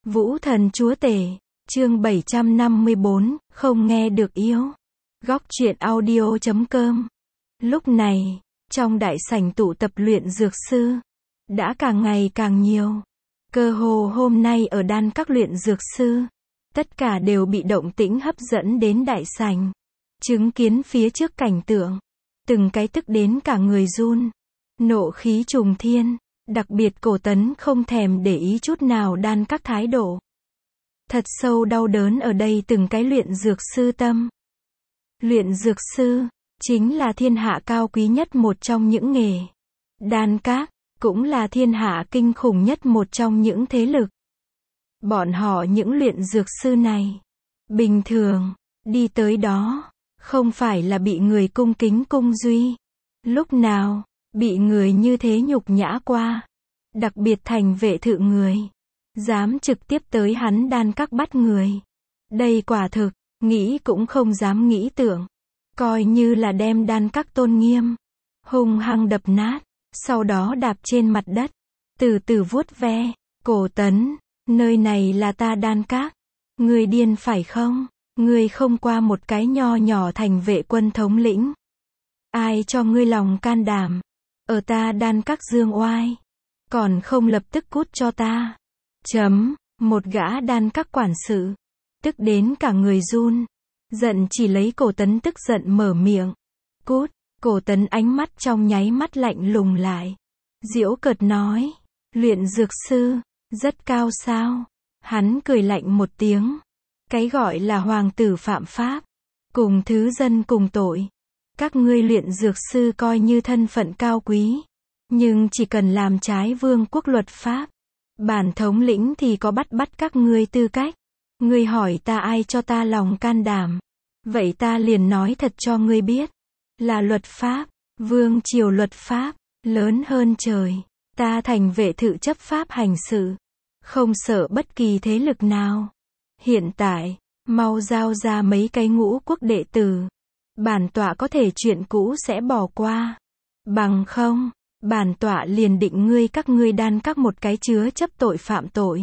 Vũ thần chúa tể, chương 754, không nghe được yếu. Góc truyện audio.com. Lúc này, trong đại sảnh tụ tập luyện dược sư, đã càng ngày càng nhiều. Cơ hồ hôm nay ở đan các luyện dược sư, tất cả đều bị động tĩnh hấp dẫn đến đại sảnh. Chứng kiến phía trước cảnh tượng, từng cái tức đến cả người run. Nộ khí trùng thiên, đặc biệt Cổ Tấn không thèm để ý chút nào đan các thái độ. Thật sâu đau đớn ở đây từng cái luyện dược sư tâm. Luyện dược sư, chính là thiên hạ cao quý nhất một trong những nghề. Đan các, cũng là thiên hạ kinh khủng nhất một trong những thế lực. Bọn họ những luyện dược sư này, bình thường, đi tới đó, không phải là bị người cung kính cung duy. Lúc nào, bị người như thế nhục nhã qua. Đặc biệt thành vệ thự người. Dám trực tiếp tới hắn đan các bắt người. Đây quả thực, nghĩ cũng không dám nghĩ tưởng. Coi như là đem đan các tôn nghiêm. Hung hăng đập nát. Sau đó đạp trên mặt đất. Từ từ vuốt ve. Cổ Tấn, nơi này là ta đan các. Người điên phải không? Ngươi không qua một cái nho nhỏ thành vệ quân thống lĩnh. Ai cho ngươi lòng can đảm? Ở ta đan các dương oai. Còn không lập tức cút cho ta. Một gã đan các quản sự. Tức đến cả người run. Giận chỉ lấy Cổ Tấn tức giận mở miệng. Cút. Cổ Tấn ánh mắt trong nháy mắt lạnh lùng lại. Giễu cợt nói. Luyện dược sư. Rất cao sao? Hắn cười lạnh một tiếng. Cái gọi là hoàng tử phạm pháp. Cùng thứ dân cùng tội. Các ngươi luyện dược sư coi như thân phận cao quý. Nhưng chỉ cần làm trái vương quốc luật pháp. Bản thống lĩnh thì có bắt các ngươi tư cách. Ngươi hỏi ta ai cho ta lòng can đảm. Vậy ta liền nói thật cho ngươi biết. Là luật pháp, vương triều luật pháp, lớn hơn trời. Ta thành vệ thự chấp pháp hành sự. Không sợ bất kỳ thế lực nào. Hiện tại, mau giao ra mấy cái ngũ quốc đệ tử. Bản tọa có thể chuyện cũ sẽ bỏ qua. Bằng không, bản tọa liền định ngươi các ngươi đan các một cái chứa chấp tội phạm tội.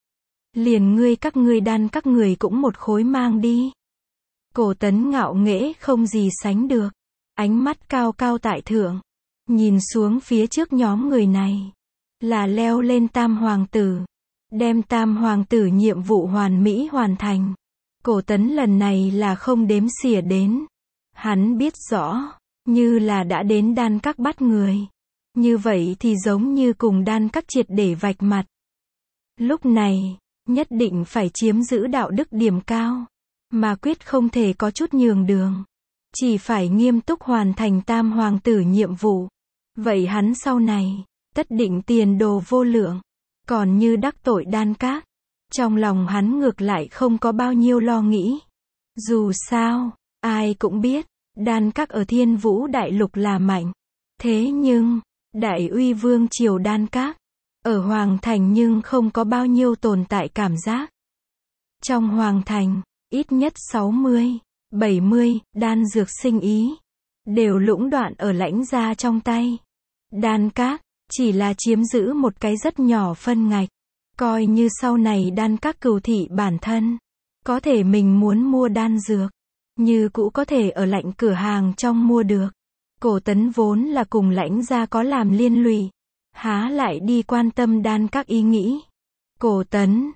Liền các ngươi đan các người cũng một khối mang đi. Cổ Tấn ngạo nghễ không gì sánh được. Ánh mắt cao cao tại thượng. Nhìn xuống phía trước nhóm người này. Là leo lên tam hoàng tử. Đem tam hoàng tử nhiệm vụ hoàn mỹ hoàn thành. Cổ Tấn lần này là không đếm xỉa đến. Hắn biết rõ, như là đã đến đan các bắt người. Như vậy thì giống như cùng đan các triệt để vạch mặt. Lúc này, nhất định phải chiếm giữ đạo đức điểm cao. Mà quyết không thể có chút nhường đường. Chỉ phải nghiêm túc hoàn thành tam hoàng tử nhiệm vụ. Vậy hắn sau này, tất định tiền đồ vô lượng. Còn như đắc tội đan các, trong lòng hắn ngược lại không có bao nhiêu lo nghĩ. Dù sao, ai cũng biết, đan các ở Thiên Vũ Đại Lục là mạnh. Thế nhưng, Đại Uy Vương triều đan các, ở Hoàng Thành nhưng không có bao nhiêu tồn tại cảm giác. Trong Hoàng Thành, ít nhất 60, 70, đan dược sinh ý, đều lũng đoạn ở lãnh gia trong tay. Đan các, chỉ là chiếm giữ một cái rất nhỏ phân ngạch. Coi như sau này đan các cừu thị bản thân. Có thể mình muốn mua đan dược. Như cũ có thể ở lạnh cửa hàng trong mua được. Cổ Tấn vốn là cùng lãnh gia có làm liên lụy. Há lại đi quan tâm đan các ý nghĩ. Cổ Tấn,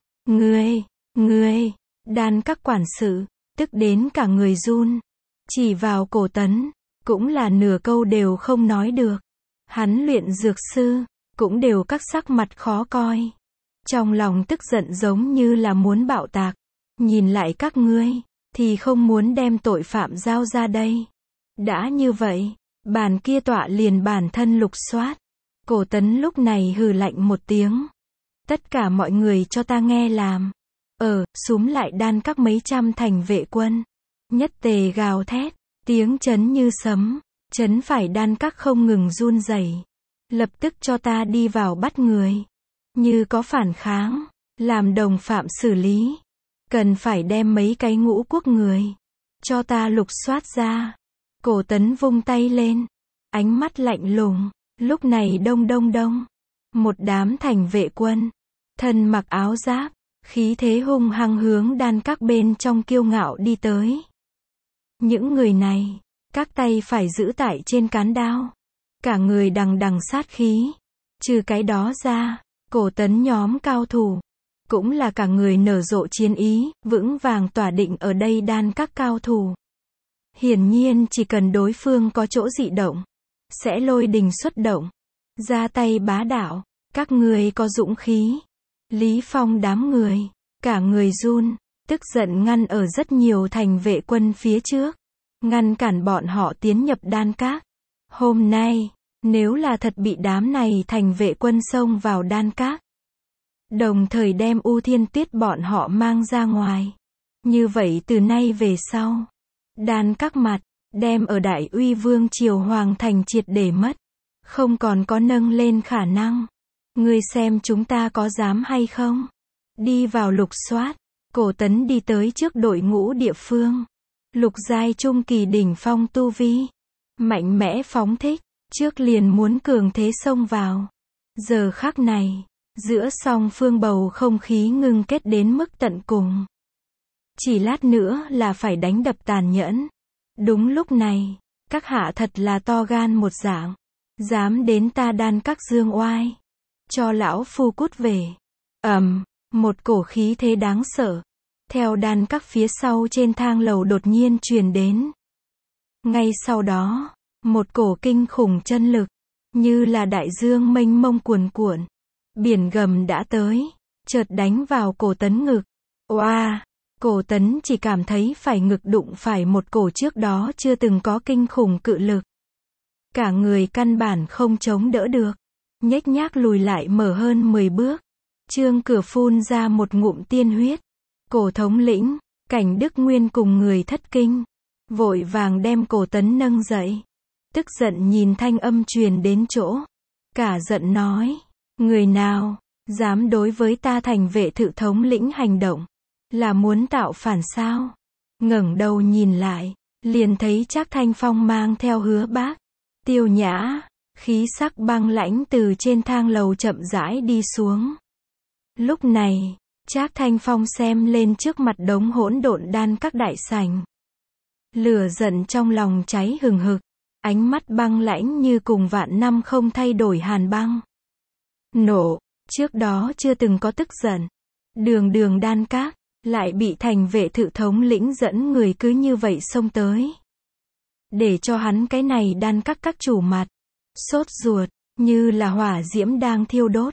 ngươi, đan các quản sự, tức đến cả người run. Chỉ vào Cổ Tấn, cũng là nửa câu đều không nói được. Hắn luyện dược sư, cũng đều các sắc mặt khó coi. Trong lòng tức giận giống như là muốn bạo tạc. Nhìn lại các ngươi, thì không muốn đem tội phạm giao ra đây. Đã như vậy, bàn kia tọa liền bản thân lục soát. Cổ Tấn lúc này hừ lạnh một tiếng. Tất cả mọi người cho ta nghe làm. Súm lại đan các mấy trăm thành vệ quân. Nhất tề gào thét, tiếng chấn như sấm. Chấn phải đan các không ngừng run rẩy. Lập tức cho ta đi vào bắt người. Như có phản kháng, làm đồng phạm xử lý. Cần phải đem mấy cái ngũ quốc người. Cho ta lục soát ra. Cổ Tấn vung tay lên. Ánh mắt lạnh lùng. Lúc này đông. Một đám thành vệ quân. Thân mặc áo giáp. khí thế hung hăng hướng đan các bên trong kiêu ngạo đi tới. Những người này, các tay phải giữ tại trên cán đao, cả người đằng đằng sát khí. Trừ cái đó ra, Cổ Tấn nhóm cao thủ, cũng là cả người nở rộ chiến ý, vững vàng tỏa định ở đây đan các cao thủ. Hiển nhiên chỉ cần đối phương có chỗ dị động, sẽ lôi đình xuất động, ra tay bá đạo. Các người có dũng khí. Lý Phong đám người, cả người run, tức giận ngăn ở rất nhiều thành vệ quân phía trước, ngăn cản bọn họ tiến nhập đan các. Hôm nay, nếu là thật bị đám này thành vệ quân xông vào đan các, đồng thời đem U Thiên Tuyết bọn họ mang ra ngoài, như vậy từ nay về sau, đan các mặt, đem ở Đại Uy Vương triều hoàng thành triệt để mất, không còn có nâng lên khả năng. Ngươi xem chúng ta có dám hay không? Đi vào lục soát. Cổ Tấn đi tới trước đội ngũ địa phương. Lục giai trung kỳ đỉnh phong tu vi, mạnh mẽ phóng thích, trước liền muốn cường thế xông vào. Giờ khắc này, giữa song phương bầu không khí ngưng kết đến mức tận cùng. Chỉ lát nữa là phải đánh đập tàn nhẫn. Đúng lúc này, các hạ thật là to gan một dạng, dám đến ta đan các dương oai, cho lão phu cút về. Một cổ khí thế đáng sợ, theo đan các phía sau trên thang lầu đột nhiên truyền đến. Ngay sau đó, một cổ kinh khủng chân lực, như là đại dương mênh mông cuồn cuộn, biển gầm đã tới, chợt đánh vào Cổ Tấn ngực. Oa! Cổ Tấn chỉ cảm thấy phải ngực đụng phải một cổ trước đó chưa từng có kinh khủng cự lực. Cả người căn bản không chống đỡ được, nhếch nhác lùi lại mở hơn 10 bước. Trương Cửa phun ra một ngụm tiên huyết. Cổ thống lĩnh, Cảnh Đức Nguyên cùng người thất kinh, vội vàng đem Cổ Tấn nâng dậy. Tức giận nhìn thanh âm truyền đến chỗ, cả giận nói, người nào dám đối với ta thành vệ thự thống lĩnh hành động, là muốn tạo phản sao? Ngẩng đầu nhìn lại, liền thấy Trác Thanh Phong mang theo Hứa Bác, Tiêu Nhã, khí sắc băng lãnh từ trên thang lầu chậm rãi đi xuống. Lúc này, Trác Thanh Phong xem lên trước mặt đống hỗn độn đan các đại sảnh. Lửa giận trong lòng cháy hừng hực, ánh mắt băng lãnh như cùng vạn năm không thay đổi hàn băng. Nổ, trước đó chưa từng có tức giận. Đường đan các, lại bị thành vệ thự thống lĩnh dẫn người cứ như vậy xông tới. Để cho hắn cái này đan các chủ mặt, sốt ruột, như là hỏa diễm đang thiêu đốt.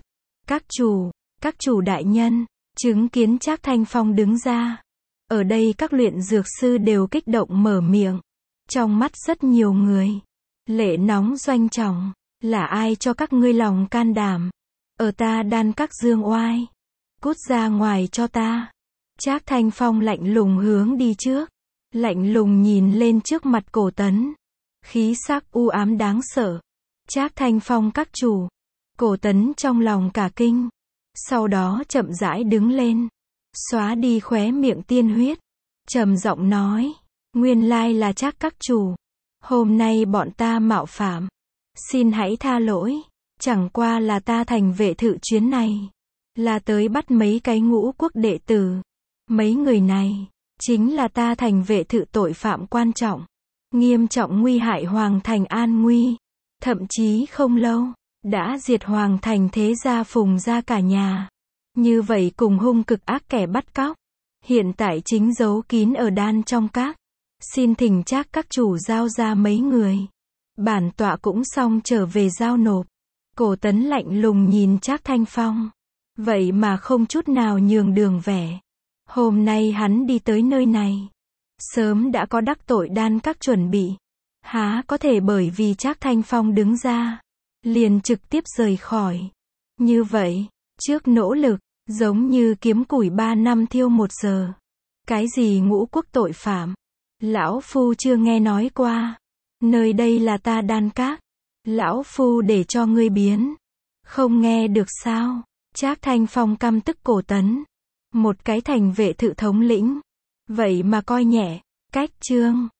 Các chủ đại nhân, chứng kiến Trác Thanh Phong đứng ra. Ở đây các luyện dược sư đều kích động mở miệng. Trong mắt rất nhiều người, lệ nóng doanh trọng, là ai cho các ngươi lòng can đảm, ở ta đan các dương oai, cút ra ngoài cho ta. Trác Thanh Phong lạnh lùng hướng đi trước, lạnh lùng nhìn lên trước mặt Cổ Tấn, khí sắc u ám đáng sợ. Trác Thanh Phong các chủ. Cổ Tấn trong lòng cả kinh, sau đó chậm rãi đứng lên, xóa đi khóe miệng tiên huyết, trầm giọng nói, nguyên lai là Trác các chủ, hôm nay bọn ta mạo phạm, xin hãy tha lỗi, chẳng qua là ta thành vệ thự chuyến này, là tới bắt mấy cái ngũ quốc đệ tử. Mấy người này, chính là ta thành vệ thự tội phạm quan trọng, nghiêm trọng nguy hại hoàng thành an nguy, thậm chí không lâu, đã diệt hoàng thành thế gia Phùng gia cả nhà. Như vậy cùng hung cực ác kẻ bắt cóc, hiện tại chính giấu kín ở đan trong các. Xin thỉnh Trác các chủ giao ra mấy người. Bản tọa cũng xong trở về giao nộp. Cổ Tấn lạnh lùng nhìn Trác Thanh Phong, vậy mà không chút nào nhường đường vẻ. Hôm nay hắn đi tới nơi này, sớm đã có đắc tội đan các chuẩn bị. Há có thể bởi vì Trác Thanh Phong đứng ra, liền trực tiếp rời khỏi. Như vậy, trước nỗ lực, giống như kiếm củi 3 năm thiêu 1 giờ. Cái gì ngũ quốc tội phạm? Lão phu chưa nghe nói qua. Nơi đây là ta đan các. Lão phu để cho ngươi biến. Không nghe được sao? Trác Thanh Phong căm tức Cổ Tấn. Một cái thành vệ thự thống lĩnh, vậy mà coi nhẹ. Cách chương